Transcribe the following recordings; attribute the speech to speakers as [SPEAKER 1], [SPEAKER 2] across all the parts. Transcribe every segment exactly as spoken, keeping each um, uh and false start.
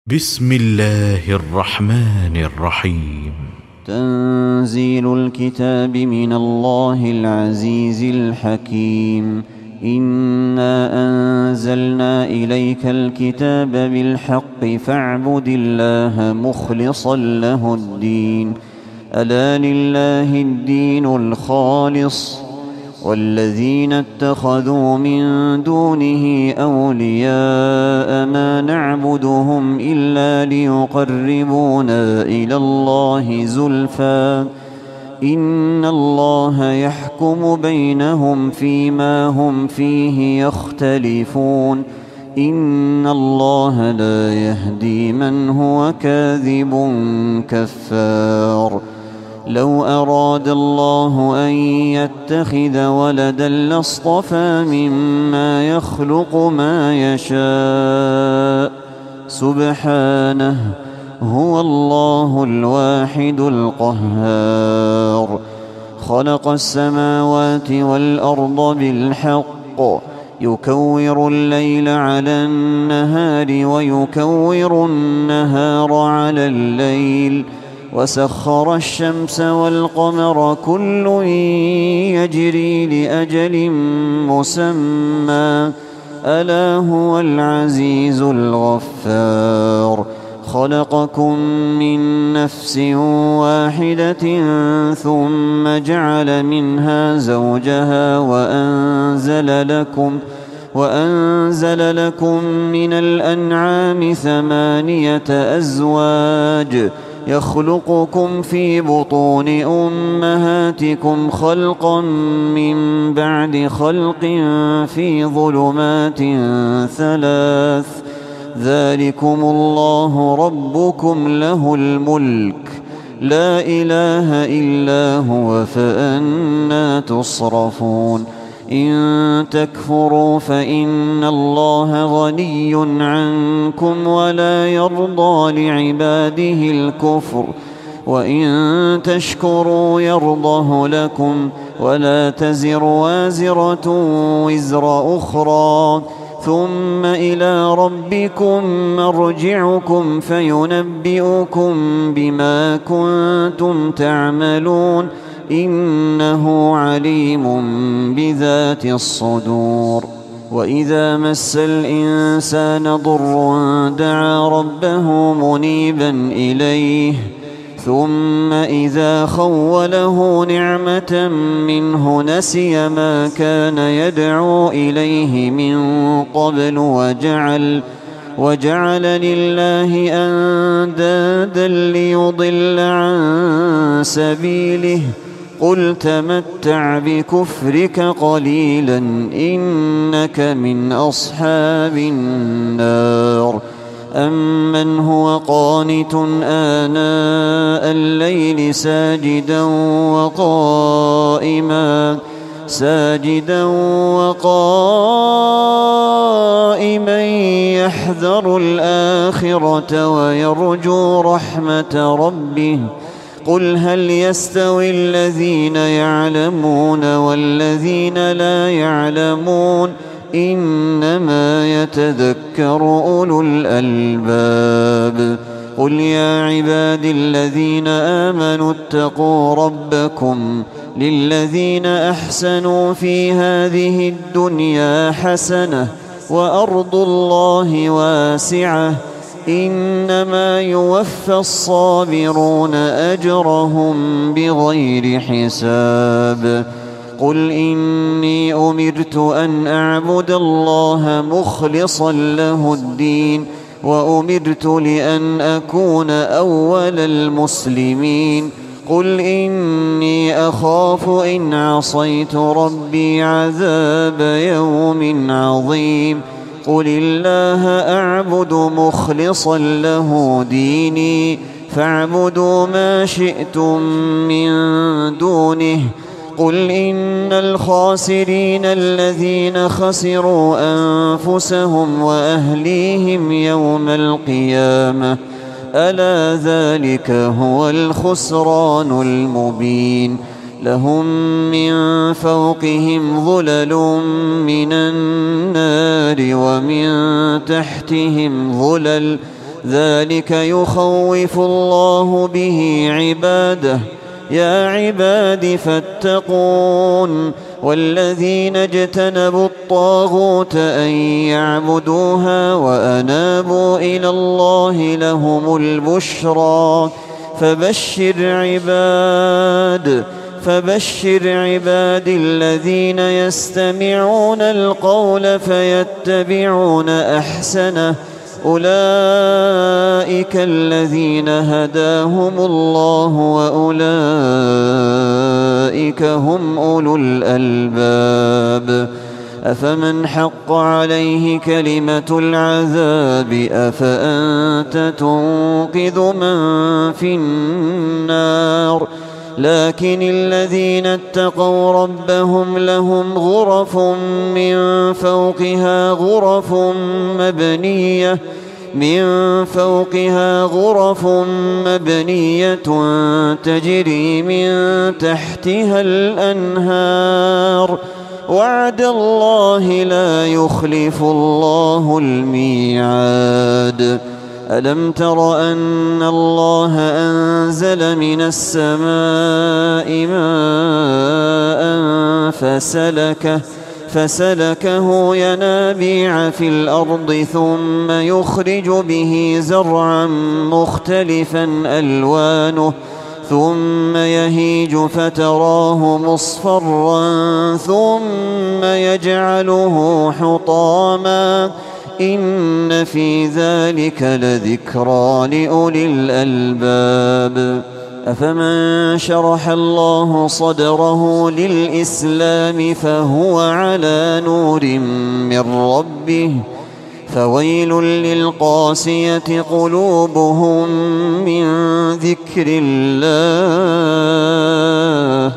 [SPEAKER 1] بسم الله الرحمن الرحيم.
[SPEAKER 2] تنزيل الكتاب من الله العزيز الحكيم. إنا أنزلنا إليك الكتاب بالحق فاعبد الله مخلصا له الدين. ألا لله الدين الخالص والذين اتخذوا من دونه أولياء ما نعبدهم إلا ليقربونا إلى الله زلفى إن الله يحكم بينهم فيما هم فيه يختلفون. إن الله لا يهدي من هو كاذب كفار. لو أراد الله أن يتخذ ولدا لاصطفى مما يخلق ما يشاء سبحانه هو الله الواحد القهار. خلق السماوات والأرض بالحق يكور الليل على النهار ويكور النهار على الليل وسخر الشمس والقمر كل يجري لأجل مسمى ألا هو العزيز الغفار. خلقكم من نفس واحدة ثم جعل منها زوجها وأنزل لكم وأنزل لكم من الأنعام ثمانية أزواج يخلقكم في بطون أمهاتكم خلقا من بعد خلق في ظلمات ثلاث ذلكم الله ربكم له الملك لا إله إلا هو فأنى تصرفون. إن تكفروا فإن الله غني عنكم ولا يرضى لعباده الكفر وإن تشكروا يرضه لكم ولا تزر وازرة وزر أخرى ثم إلى ربكم مرجعكم فينبئكم بما كنتم تعملون إنه عليم بذات الصدور. وإذا مس الإنسان ضر دعا ربه منيبا إليه ثم إذا خوله نعمة منه نسي ما كان يدعو إليه من قبل وجعل وجعل لله أندادا ليضل عن سبيله قل تمتع بكفرك قليلا إنك من أصحاب النار. أمن هو قانت آناء الليل ساجدا وقائما ساجدا وقائما يحذر الآخرة ويرجو رحمة ربه قل هل يستوي الذين يعلمون والذين لا يعلمون إنما يتذكر أولو الألباب. قل يا عبادي الذين آمنوا اتقوا ربكم للذين أحسنوا في هذه الدنيا حسنة وأرض الله واسعة إنما يوفى الصابرون أجرهم بغير حساب. قل إني أمرت أن أعبد الله مخلصا له الدين وأمرت لأن أكون أول المسلمين. قل إني أخاف إن عصيت ربي عذاب يوم عظيم. قل الله أعبد مخلصا له ديني فاعبدوا ما شئتم من دونه. قل إن الخاسرين الذين خسروا أنفسهم وأهليهم يوم القيامة ألا ذلك هو الخسران المبين. لهم من فوقهم ظلل من النار ومن تحتهم ظلل ذلك يخوف الله به عباده يا عباد فاتقون والذين اجتنبوا الطاغوت أن يعبدوها وأنابوا إلى الله لهم البشرى فبشر عباد فبشر عباد الذين يستمعون القول فيتبعون أحسنه أولئك الذين هداهم الله وأولئك هم أولو الألباب أفمن حق عليه كلمة العذاب أفأنت تنقذ من في النار لكن الذين اتقوا ربهم لهم غرف من فوقها غرف مبنية من فوقها غرف مبنية تجري من تحتها الأنهار وعد الله لا يخلف الله الميعاد ألم تر أن الله أنزل من السماء ماء فسلكه فسلكه ينابيع في الأرض ثم يخرج به زرعا مختلفا ألوانه ثم يهيج فتراه مصفرا ثم يجعله حطاما إن في ذلك لذكرى لأولي الألباب أفمن شرح الله صدره للإسلام فهو على نور من ربه فويل للقاسية قلوبهم من ذكر الله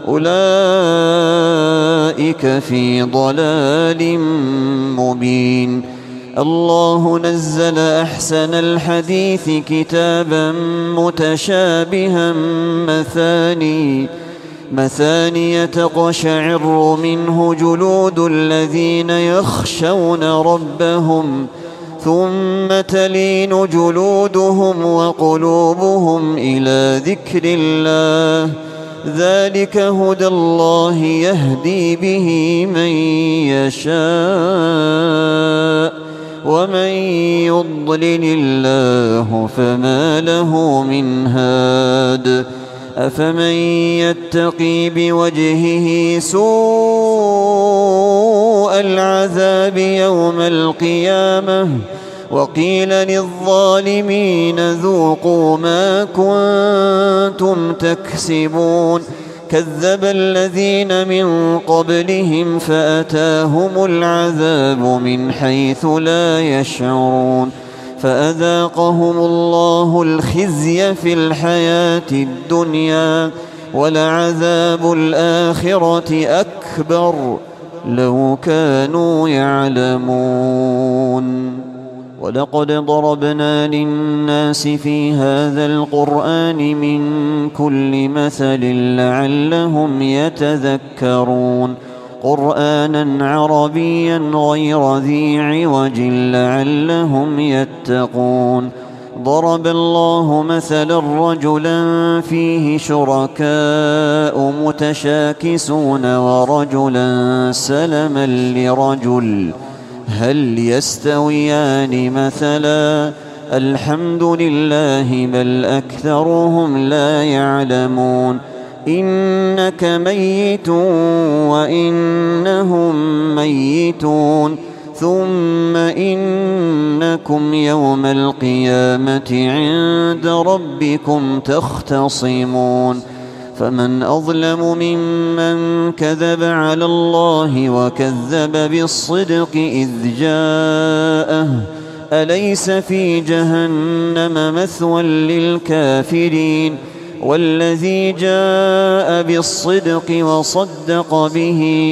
[SPEAKER 2] أولئك في ضلال مبين الله نزل أحسن الحديث كتابا متشابها مثاني مثانية تقشعر منه جلود الذين يخشون ربهم ثم تلين جلودهم وقلوبهم إلى ذكر الله ذلك هدى الله يهدي به من يشاء ومن يضلل الله فما له من هاد أفمن يتقي بوجهه سوء العذاب يوم القيامة وقيل للظالمين ذوقوا ما كنتم تكسبون كذب الذين من قبلهم فأتاهم العذاب من حيث لا يشعرون فأذاقهم الله الخزي في الحياة الدنيا ولعذاب الآخرة أكبر لو كانوا يعلمون ولقد ضربنا للناس في هذا القرآن من كل مثل لعلهم يتذكرون قرآنا عربيا غير ذي عوج لعلهم يتقون ضرب الله مثلا رجلا فيه شركاء متشاكسون ورجلا سلما لرجل هل يستويان مثلا الحمد لله بل أكثرهم لا يعلمون إنك ميت وإنهم ميتون ثم إنكم يوم القيامة عند ربكم تختصمون فمن أظلم ممن كذب على الله وكذب بالصدق إذ جاءه أليس في جهنم مثوى للكافرين والذي جاء بالصدق وصدق به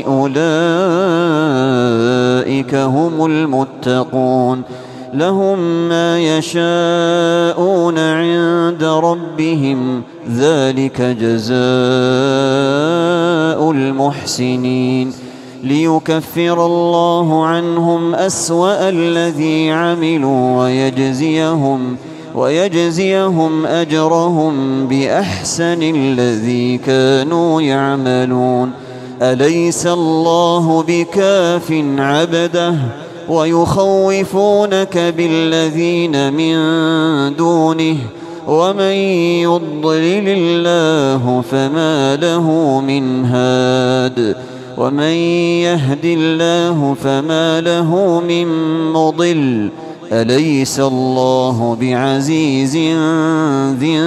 [SPEAKER 2] أولئك هم المتقون لهم ما يشاءون عند ربهم ذلك جزاء المحسنين ليكفر الله عنهم أسوأ الذي عملوا ويجزيهم ويجزيهم أجرهم بأحسن الذي كانوا يعملون. أليس الله بكاف عبده ويخوفونك بالذين من دونه ومن يضلل الله فما له من هاد ومن يهد الله فما له من مضل. أليس الله بعزيز ذي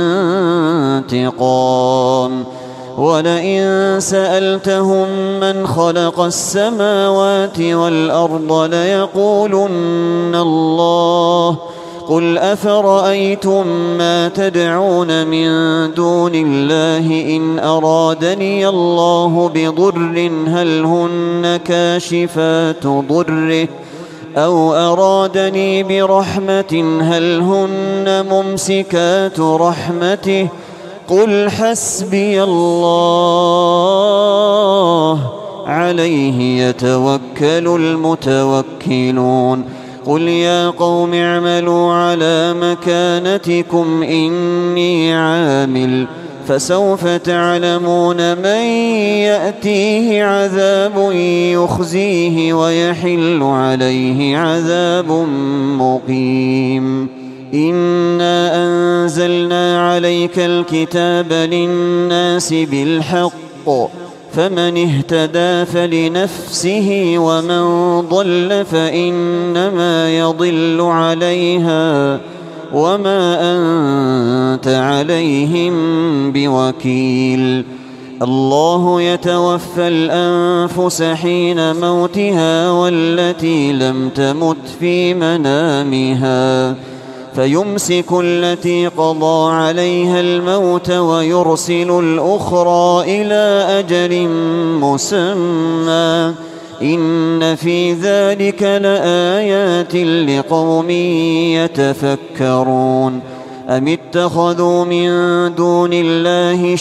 [SPEAKER 2] انتقام. ولئن سألتهم من خلق السماوات والأرض ليقولن الله. قل أفرأيتم ما تدعون من دون الله إن أرادني الله بضر هل هن كاشفات ضره أو أرادني برحمة هل هن ممسكات رحمته قل حسبي الله عليه يتوكل المتوكلون. قل يا قوم اعملوا على مكانتكم إني عامل فسوف تعلمون من يأتيه عذاب يخزيه ويحل عليه عذاب مقيم. إنا أنزلنا عليك الكتاب للناس بالحق فمن اهتدى فلنفسه ومن ضل فإنما يضل عليها وما أنت عليهم بوكيل. الله يتوفى الأنفس حين موتها والتي لم تمت في منامها فيمسك التي قضى عليها الموت ويرسل الأخرى إلى أجل مسمى إن في ذلك لآيات لقوم يتفكرون. أم اتخذوا من دون الله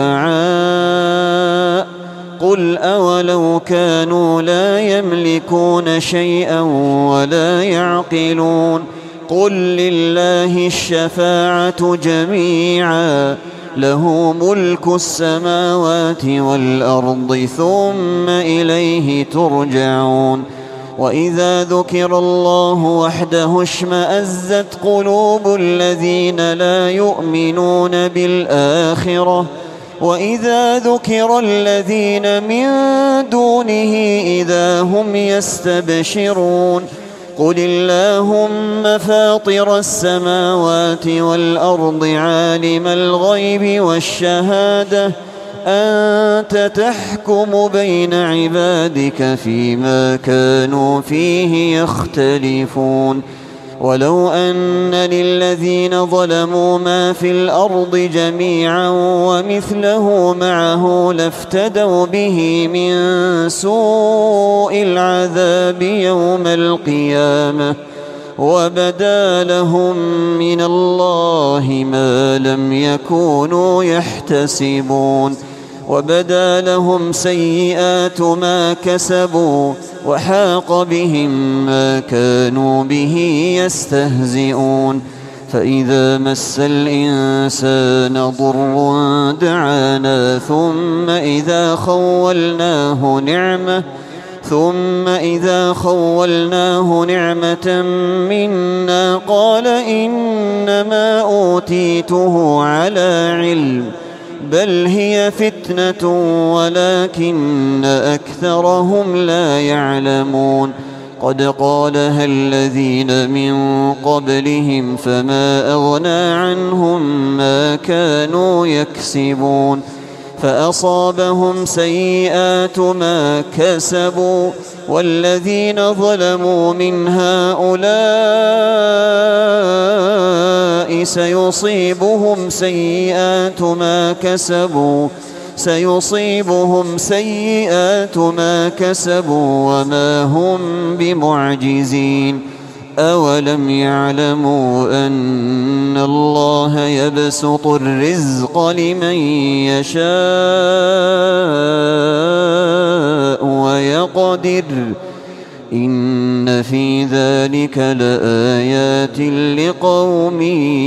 [SPEAKER 2] شفعاء قل أولو كانوا لا يملكون شيئا ولا يعقلون قل لله الشفاعة جميعا له ملك السماوات والأرض ثم إليه ترجعون. وإذا ذكر الله وحده اشمأزت قلوب الذين لا يؤمنون بالآخرة وإذا ذكر الذين من دونه إذا هم يستبشرون. قل اللهم فاطر السماوات والأرض عالم الغيب والشهادة أنت تحكم بين عبادك فيما كانوا فيه يختلفون. ولو أن للذين ظلموا ما في الأرض جميعا ومثله معه لافتدوا به من سوء العذاب يوم القيامة وبدا لهم من الله ما لم يكونوا يحتسبون وبدا لهم سيئات ما كسبوا وحاق بهم ما كانوا به يستهزئون. فإذا مس الإنسان ضر دعانا ثم إذا خولناه نعمة ثم إذا خولناه نعمة منا قال إنما أوتيته على علم بل هي فتنة ولكن أكثرهم لا يعلمون. قد قالها الذين من قبلهم فما أغنى عنهم ما كانوا يكسبون فأصابهم سيئات ما كسبوا والذين ظلموا من هؤلاء سيصيبهم سيئات ما كسبوا سيصيبهم سيئات ما كسبوا وما هم بمعجزين. أولم يعلموا أن الله يبسط الرزق لمن يشاء ويقدر إن في ذلك لآيات لقوم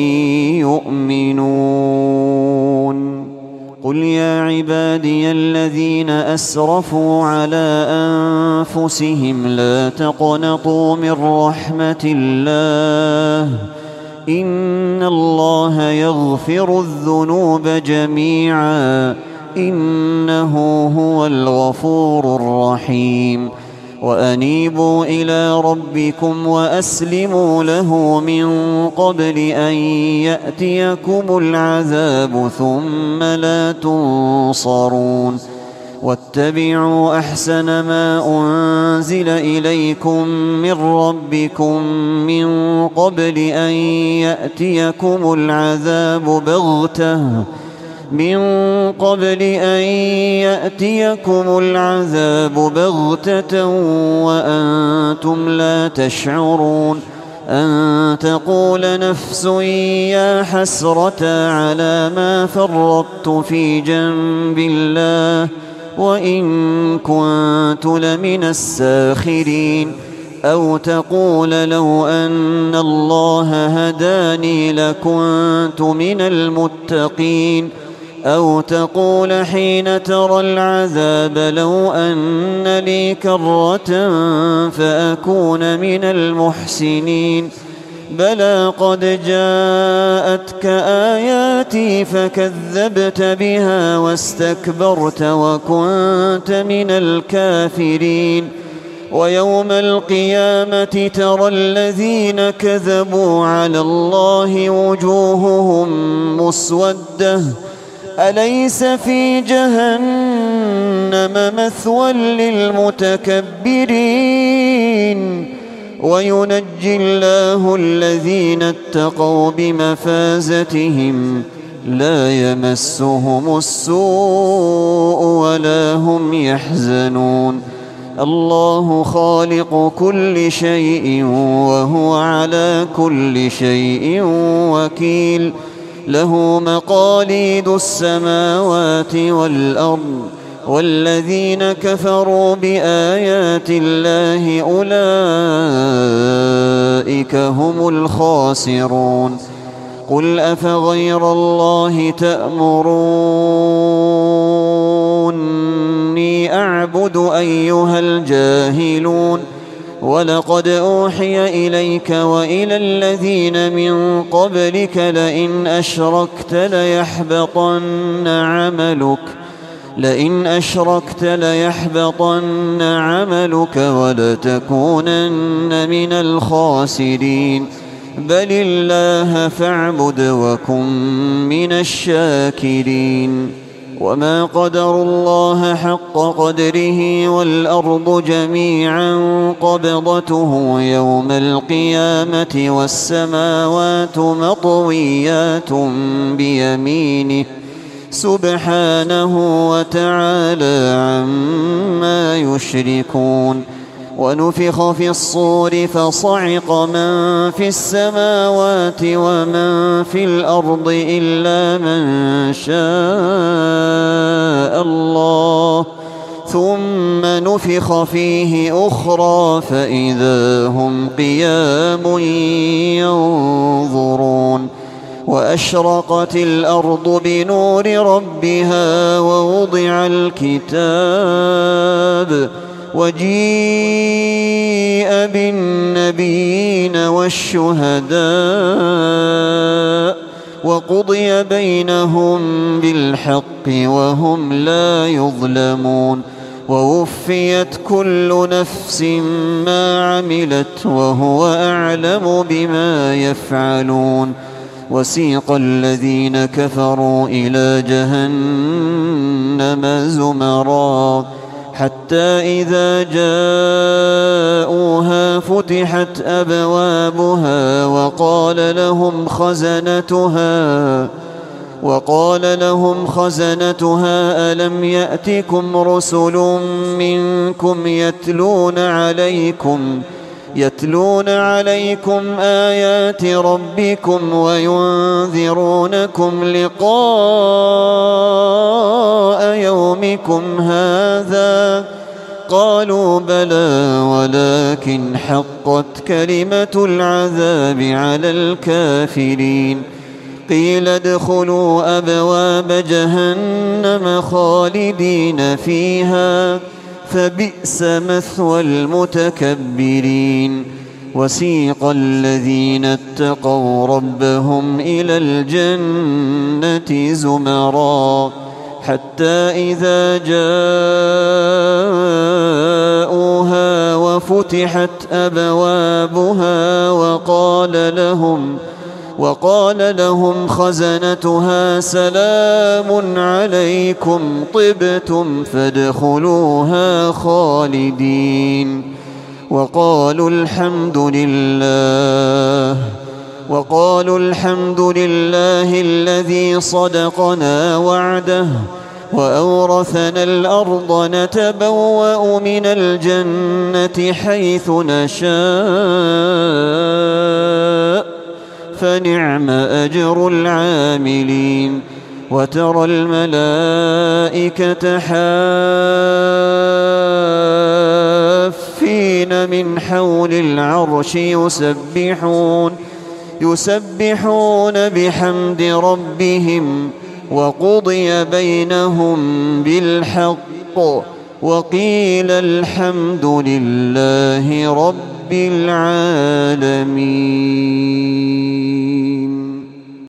[SPEAKER 2] يؤمنون قل يا عبادي الذين أسرفوا على أنفسهم لا تقنطوا من رحمة الله إن الله يغفر الذنوب جميعا إنه هو الغفور الرحيم وأنيبوا إلى ربكم وأسلموا له من قبل أن يأتيكم العذاب ثم لا تنصرون واتبعوا أحسن ما أنزل إليكم من ربكم من قبل أن يأتيكم العذاب بغتة من قبل أن يأتيكم العذاب بغتة وأنتم لا تشعرون أن تقول نفس يا حسرة على ما فرطت في جنب الله وإن كنت لمن الساخرين أو تقول لو أن الله هداني لكنت من المتقين أو تقول حين ترى العذاب لو أن لي كرة فأكون من المحسنين بلى قد جاءتك آياتي فكذبت بها واستكبرت وكنت من الكافرين ويوم القيامة ترى الذين كذبوا على الله وجوههم مسودة أليس في جهنم مثوى للمتكبرين وينجي الله الذين اتقوا بمفازتهم لا يمسهم السوء ولا هم يحزنون الله خالق كل شيء وهو على كل شيء وكيل له مقاليد السماوات والأرض والذين كفروا بآيات الله أولئك هم الخاسرون قل أفغير الله تأمروني أعبد أيها الجاهلون ولقد أوحي إليك وإلى الذين من قبلك لئن أشركت ليحبطن عملك لئن أشركت ليحبطن عملك ولتكونن من الخاسرين بل الله فاعبد وكن من الشاكرين وما قدروا الله حق قدره والأرض جميعا قبضته يوم القيامة والسماوات مطويات بيمينه سبحانه وتعالى عما يشركون ونفخ في الصور فصعق من في السماوات ومن في الأرض إلا من شاء الله ثم نفخ فيه أخرى فإذا هم قيام ينظرون وأشرقت الأرض بنور ربها ووضع الكتاب وجيء بالنبيين والشهداء وقضي بينهم بالحق وهم لا يظلمون ووفيت كل نفس ما عملت وهو أعلم بما يفعلون وسيق الذين كفروا إلى جهنم زمرا حتى إذا جاءوها فتحت أبوابها وقال لهم خزنتها وقال لهم خزنتها ألم يأتكم رسل منكم يتلون عليكم يتلون عليكم آيات ربكم وينذرونكم لقاء يومكم هذا قالوا بلى ولكن حقت كلمة العذاب على الكافرين قيل ادخلوا أبواب جهنم خالدين فيها فبئس مثوى المتكبرين وسيق الذين اتقوا ربهم إلى الجنة زمرا حتى إذا جاءوها وفتحت أبوابها وقال لهم وقال لهم خزنتها سلام عليكم طبتم فادخلوها خالدين وقالوا الحمد لله وقالوا الحمد لله الذي صدقنا وعده وأورثنا الأرض نتبوأ من الجنة حيث نشاء فنعم أجر العاملين وترى الملائكة حافين من حول العرش يسبحون يسبحون بحمد ربهم وقضي بينهم بالحق وقيل الحمد لله رب العالمين.